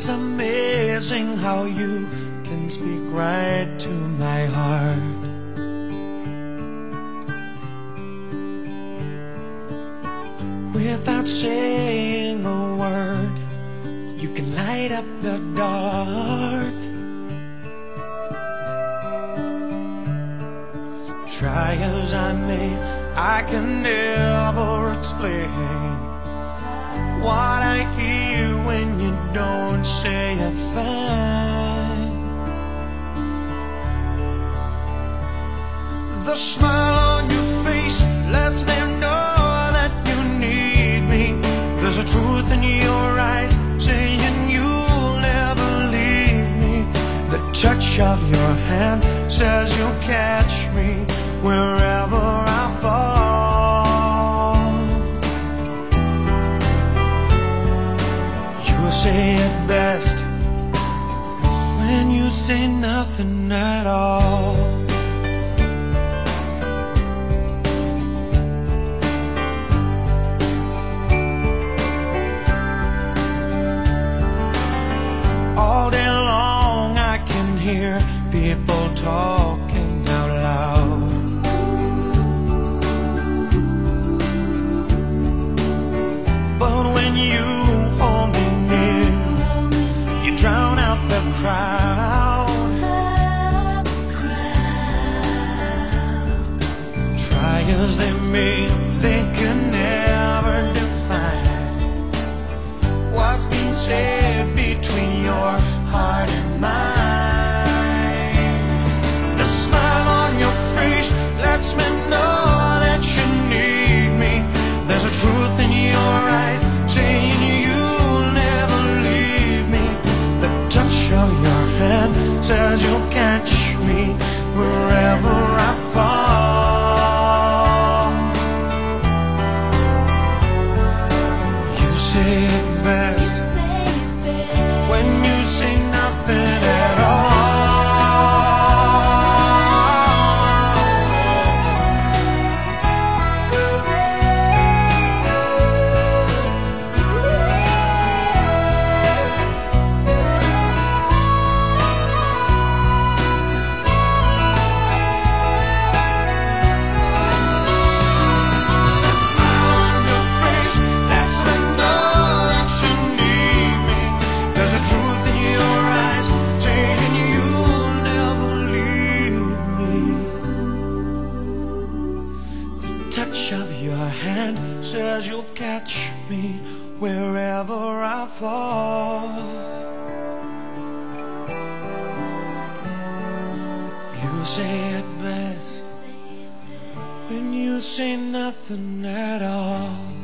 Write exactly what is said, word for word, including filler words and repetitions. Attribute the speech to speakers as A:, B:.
A: It's amazing how you can speak right to my heart. Without saying a word, you can light up the dark. Try as I may, I can never explain what I hear when you don't say a thing. The smile on your face lets me know that you need me. There's a truth in your eyes saying you'll never leave me. The touch of your hand says you'll catch me wherever I fall. You say it best when you say nothing at all. All day long I can hear people talking out loud. But when you hold me near, you drown out the crowd. Try as they may, they can never define what's being said between your heart and mine. The smile on your face lets me know that you need me. There's a truth in your eyes saying you'll never leave me. The touch of your hand says you'll catch me wherever I fall. You say it best when you say nothing at all. Touch of your hand says you'll catch me wherever I fall. You say it best when you say nothing at all.